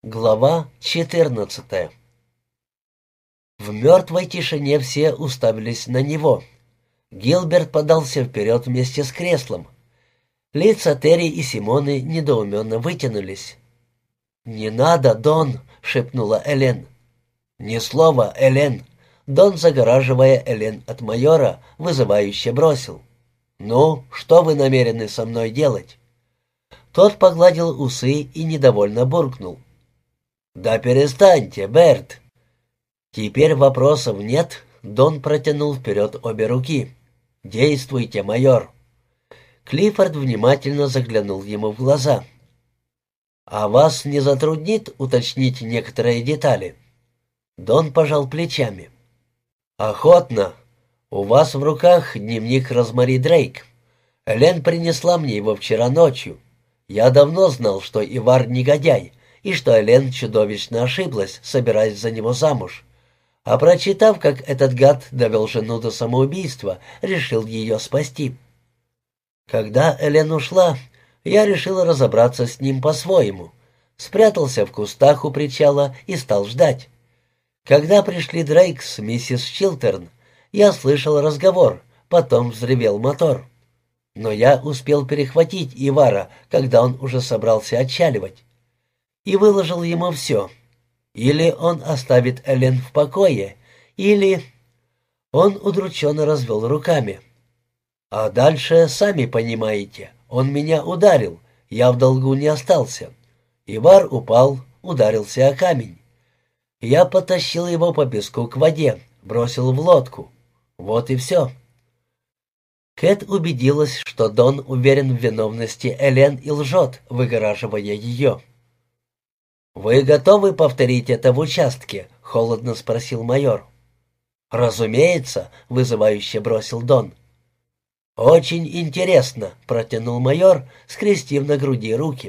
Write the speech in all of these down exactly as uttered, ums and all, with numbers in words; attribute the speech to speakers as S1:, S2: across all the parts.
S1: Глава четырнадцатая. В мертвой тишине все уставились на него. Гилберт подался вперед вместе с креслом. Лица Терри и Симоны недоуменно вытянулись. «Не надо, Дон!» — шепнула Элен. «Ни слова, Элен!» Дон, загораживая Элен от майора, вызывающе бросил. «Ну, что вы намерены со мной делать?» Тот погладил усы и недовольно буркнул. «Да перестаньте, Берт!» «Теперь вопросов нет», — Дон протянул вперед обе руки. «Действуйте, майор!» Клиффорд внимательно заглянул ему в глаза. «А вас не затруднит уточнить некоторые детали?» Дон пожал плечами. «Охотно. У вас в руках дневник Розмари Дрейк. Элен принесла мне его вчера ночью. Я давно знал, что Ивар негодяй, и что Элен чудовищно ошиблась, собираясь за него замуж. А прочитав, как этот гад довел жену до самоубийства, решил ее спасти. Когда Элен ушла, я решил разобраться с ним по-своему. Спрятался в кустах у причала и стал ждать. Когда пришли Дрейк с миссис Чилтерн, я слышал разговор, потом взревел мотор. Но я успел перехватить Ивара, когда он уже собрался отчаливать. И выложил ему все. Или он оставит Элен в покое, или... Он удрученно развел руками. А дальше, сами понимаете, он меня ударил, я в долгу не остался. Ивар упал, ударился о камень. Я потащил его по песку к воде, бросил в лодку. Вот и все. Кэт убедилась, что Дон уверен в виновности Элен и лжет, выгораживая ее. «Вы готовы повторить это в участке?» — холодно спросил майор. «Разумеется», — вызывающе бросил Дон. «Очень интересно», — протянул майор, скрестив на груди руки.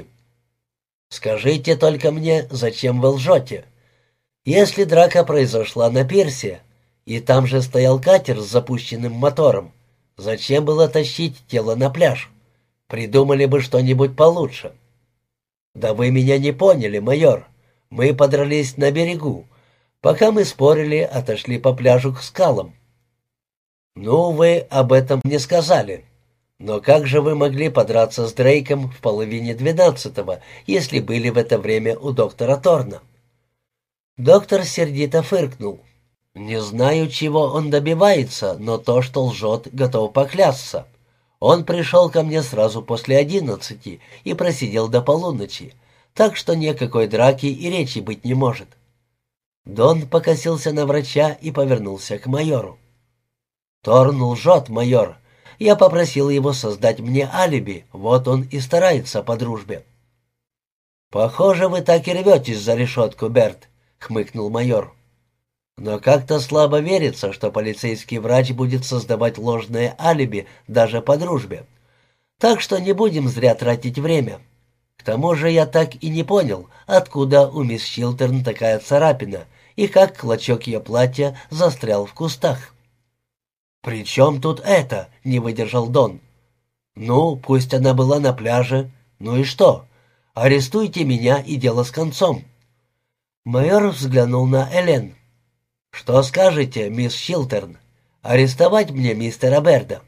S1: «Скажите только мне, зачем вы лжете? Если драка произошла на пирсе, и там же стоял катер с запущенным мотором, зачем было тащить тело на пляж? Придумали бы что-нибудь получше». «Да вы меня не поняли, майор. Мы подрались на берегу. Пока мы спорили, отошли по пляжу к скалам». «Ну, вы об этом не сказали. Но как же вы могли подраться с Дрейком в половине двенадцатого, если были в это время у доктора Торна?» Доктор сердито фыркнул. «Не знаю, чего он добивается, но то, что лжет, готов поклясться. Он пришел ко мне сразу после одиннадцати и просидел до полуночи, так что никакой драки и речи быть не может». Дон покосился на врача и повернулся к майору. «Торн лжет, майор. Я попросил его создать мне алиби, вот он и старается по дружбе». «Похоже, вы так и рветесь за решетку, Берт», — хмыкнул майор. «Но как-то слабо верится, что полицейский врач будет создавать ложное алиби даже по дружбе. Так что не будем зря тратить время. К тому же я так и не понял, откуда у мисс Чилтерн такая царапина и как клочок ее платья застрял в кустах». «При чем тут это?» — не выдержал Дон. «Ну, пусть она была на пляже. Ну и что? Арестуйте меня, и дело с концом». Майор взглянул на Элен. «Что скажете, мисс Чилтерн? Арестовать мне мистера Берда?»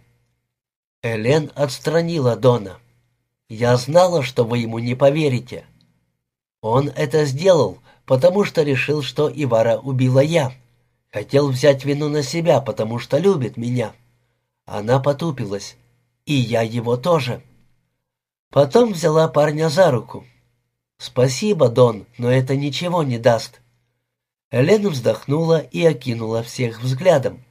S1: Элен отстранила Дона. «Я знала, что вы ему не поверите. Он это сделал, потому что решил, что Ивара убила я. Хотел взять вину на себя, потому что любит меня». Она потупилась. «И я его тоже». Потом взяла парня за руку. «Спасибо, Дон, но это ничего не даст». Элен вздохнула и окинула всех взглядом.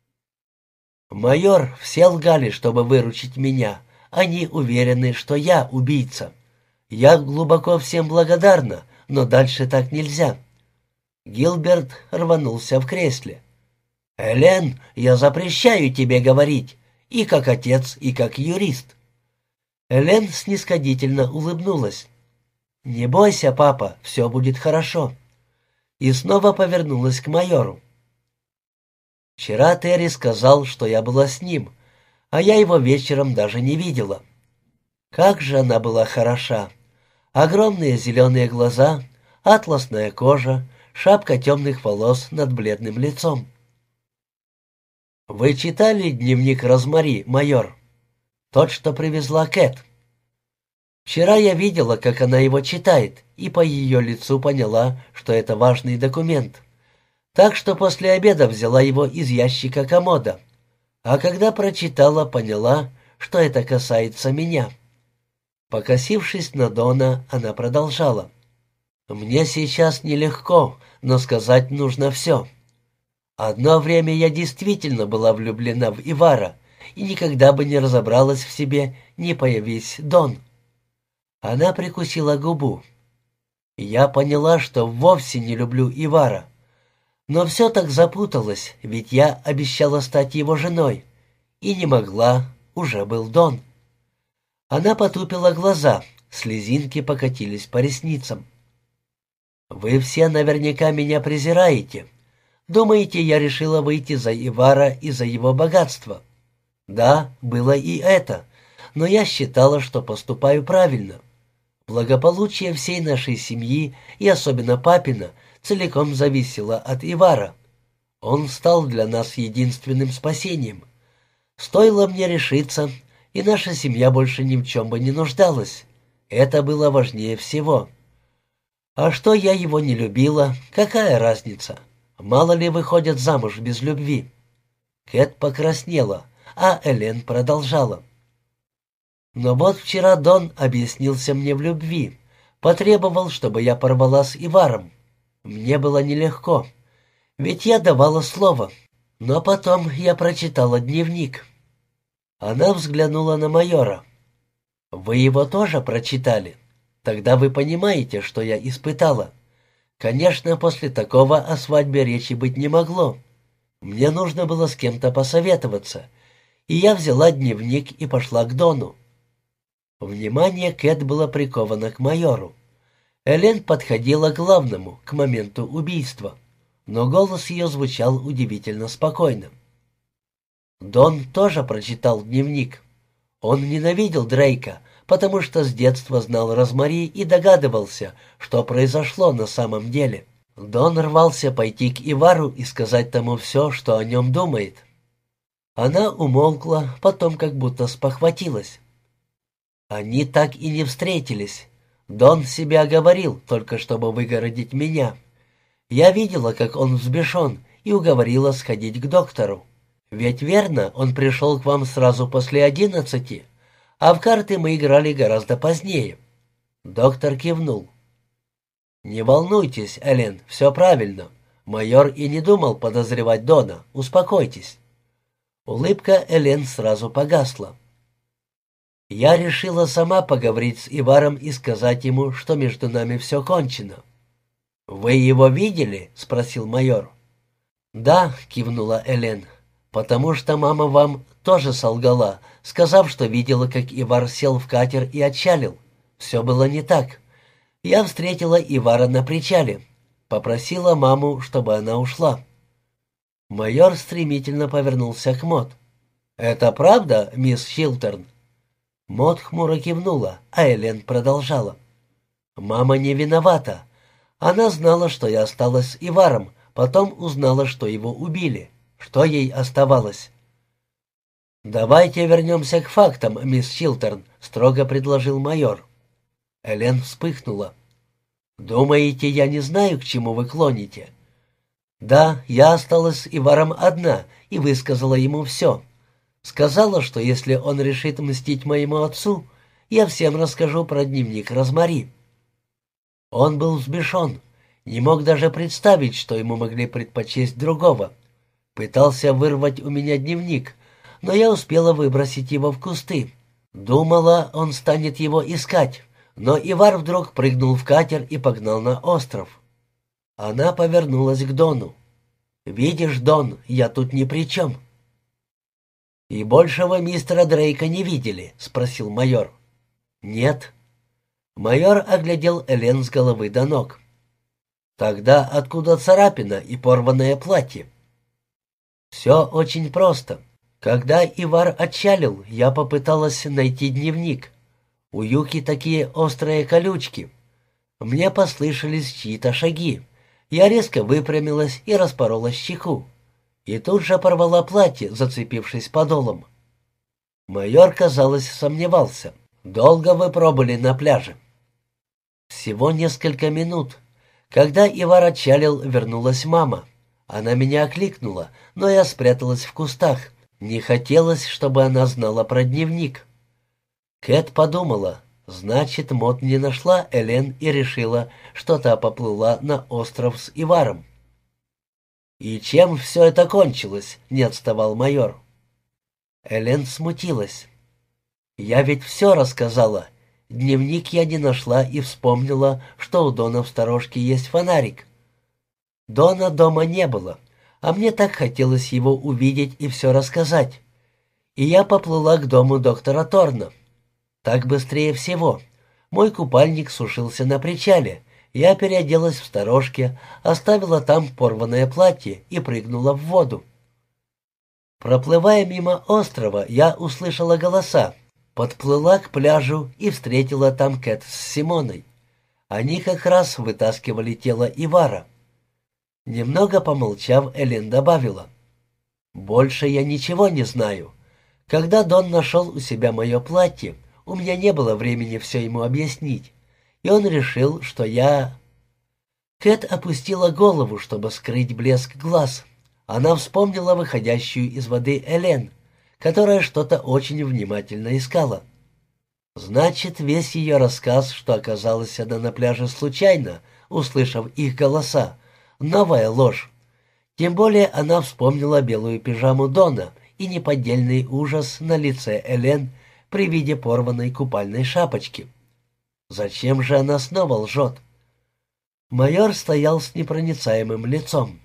S1: «Майор, все лгали, чтобы выручить меня. Они уверены, что я убийца. Я глубоко всем благодарна, но дальше так нельзя». Гилберт рванулся в кресле. «Элен, я запрещаю тебе говорить, и как отец, и как юрист». Элен снисходительно улыбнулась. «Не бойся, папа, все будет хорошо». И снова повернулась к майору. «Вчера Терри сказал, что я была с ним, а я его вечером даже не видела. Как же она была хороша! Огромные зеленые глаза, Атласная кожа, шапка темных волос над бледным лицом. «Вы читали дневник Розмари, майор? Тот, что привезла Кэт?» «Вчера я видела, как она его читает, и по ее лицу поняла, что это важный документ. Так что после обеда взяла его из ящика комода. А когда прочитала, поняла, что это касается меня». Покосившись на Дона, она продолжала. «Мне сейчас нелегко, но сказать нужно все. Одно время я действительно была влюблена в Ивара и никогда бы не разобралась в себе, не появись Дон». Она прикусила губу. «Я поняла, что вовсе не люблю Ивара. Но все так запуталось, ведь я обещала стать его женой. И не могла, уже был Дон». Она потупила глаза, слезинки покатились по ресницам. «Вы все наверняка меня презираете. Думаете, я решила выйти за Ивара из-за его богатства? Да, было и это, но я считала, что поступаю правильно. Благополучие всей нашей семьи, и особенно папина, целиком зависело от Ивара. Он стал для нас единственным спасением. Стоило мне решиться, и наша семья больше ни в чем бы не нуждалась. Это было важнее всего. А что я его не любила, какая разница? Мало ли выходят замуж без любви». Кэт покраснела, а Элен продолжала. «Но вот вчера Дон объяснился мне в любви, потребовал, чтобы я порвала с Иваром. Мне было нелегко, ведь я давала слово, но потом я прочитала дневник». Она взглянула на майора. «Вы его тоже прочитали? Тогда вы понимаете, что я испытала. Конечно, после такого о свадьбе речи быть не могло. Мне нужно было с кем-то посоветоваться, и я взяла дневник и пошла к Дону». Внимание Кэт было приковано к майору. Элен подходила к главному, к моменту убийства, но голос ее звучал удивительно спокойно. Дон тоже прочитал дневник. Он ненавидел Дрейка, потому что с детства знал Розмари и догадывался, что произошло на самом деле. Дон рвался пойти к Ивару и сказать тому все, что о нем думает. Она умолкла, потом как будто спохватилась. Они так и не встретились. Дон себя говорил, только чтобы выгородить меня. Я видела, как он взбешен, и уговорила сходить к доктору. Ведь верно, он пришел к вам сразу после одиннадцати, а в карты мы играли гораздо позднее. Доктор кивнул. «Не волнуйтесь, Элен, все правильно. Майор и не думал подозревать Дона. Успокойтесь». Улыбка Элен сразу погасла. «Я решила сама поговорить с Иваром и сказать ему, что между нами все кончено». «Вы его видели?» — спросил майор. «Да», — кивнула Элен, — «потому что мама вам тоже солгала, сказав, что видела, как Ивар сел в катер и отчалил. Все было не так. Я встретила Ивара на причале, попросила маму, чтобы она ушла». Майор стремительно повернулся к Мот. «Это правда, мисс Хилтерн?» Мот хмуро кивнула, а Элен продолжала. «Мама не виновата. Она знала, что я осталась с Иваром, потом узнала, что его убили. Что ей оставалось?» «Давайте вернемся к фактам, мисс Хилтерн», — строго предложил майор. Элен вспыхнула. «Думаете, я не знаю, к чему вы клоните?» «Да, я осталась с Иваром одна и высказала ему все. Сказала, что если он решит мстить моему отцу, я всем расскажу про дневник Розмари». Он был взбешен, не мог даже представить, что ему могли предпочесть другого. Пытался вырвать у меня дневник, но я успела выбросить его в кусты. Думала, он станет его искать, но Ивар вдруг прыгнул в катер и погнал на остров. Она повернулась к Дону. «Видишь, Дон, я тут ни при чем». «И большего мистера Дрейка не видели?» — спросил майор. «Нет». Майор оглядел Элен с головы до ног. «Тогда откуда царапина и порванное платье?» «Все очень просто. Когда Ивар отчалил, я попыталась найти дневник. У Юки такие острые колючки. Мне послышались чьи-то шаги. Я резко выпрямилась и распорола щеку. И тут же порвала платье, зацепившись подолом. Майор, казалось, сомневался. «Долго вы пробыли на пляже?» «Всего несколько минут. Когда Ивар отчалил, вернулась мама. Она меня окликнула, но я спряталась в кустах. Не хотелось, чтобы она знала про дневник». Кэт подумала, значит, Мот не нашла Элен и решила, что та поплыла на остров с Иваром. «И чем все это кончилось?» — не отставал майор. Элен смутилась. «Я ведь все рассказала. Дневник я не нашла и вспомнила, что у Дона в сторожке есть фонарик. Дона дома не было, а мне так хотелось его увидеть и все рассказать. И я поплыла к дому доктора Торна. Так быстрее всего. Мой купальник сушился на причале. Я переоделась в сторожке, оставила там порванное платье и прыгнула в воду. Проплывая мимо острова, я услышала голоса, подплыла к пляжу и встретила там Кэт с Симоной. Они как раз вытаскивали тело Ивара. Немного помолчав, Элен добавила: «Больше я ничего не знаю. Когда Дон нашел у себя мое платье, у меня не было времени все ему объяснить, и он решил, что я...» Кэт опустила голову, чтобы скрыть блеск глаз. Она вспомнила выходящую из воды Элен, которая что-то очень внимательно искала. Значит, весь ее рассказ, что оказалась она на пляже случайно, услышав их голоса, новая ложь. Тем более она вспомнила белую пижаму Дона и неподдельный ужас на лице Элен при виде порванной купальной шапочки. Зачем же она снова лжет? Майор стоял с непроницаемым лицом.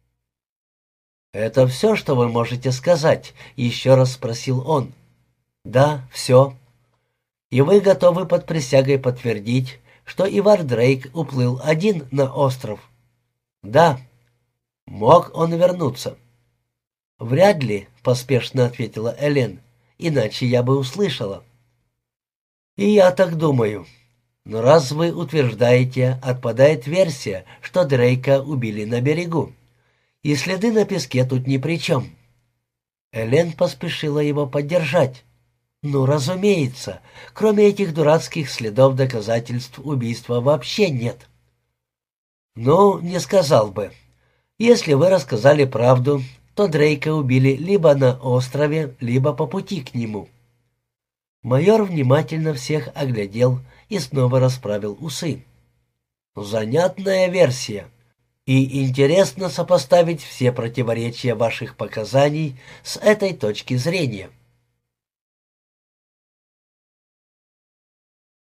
S1: «Это все, что вы можете сказать?» — еще раз спросил он. «Да, все. И вы готовы под присягой подтвердить, что Ивар Дрейк уплыл один на остров?» «Да». «Мог он вернуться?» «Вряд ли», — поспешно ответила Элен, — «иначе я бы услышала». «И я так думаю. Но раз вы утверждаете, отпадает версия, что Дрейка убили на берегу. И следы на песке тут ни при чем». Элен поспешила его поддержать. «Ну, разумеется, кроме этих дурацких следов доказательств убийства вообще нет». «Ну, не сказал бы. Если вы рассказали правду, то Дрейка убили либо на острове, либо по пути к нему». Майор внимательно всех оглядел и снова расправил усы. «Занятная версия. И интересно сопоставить все противоречия ваших показаний с этой точки зрения.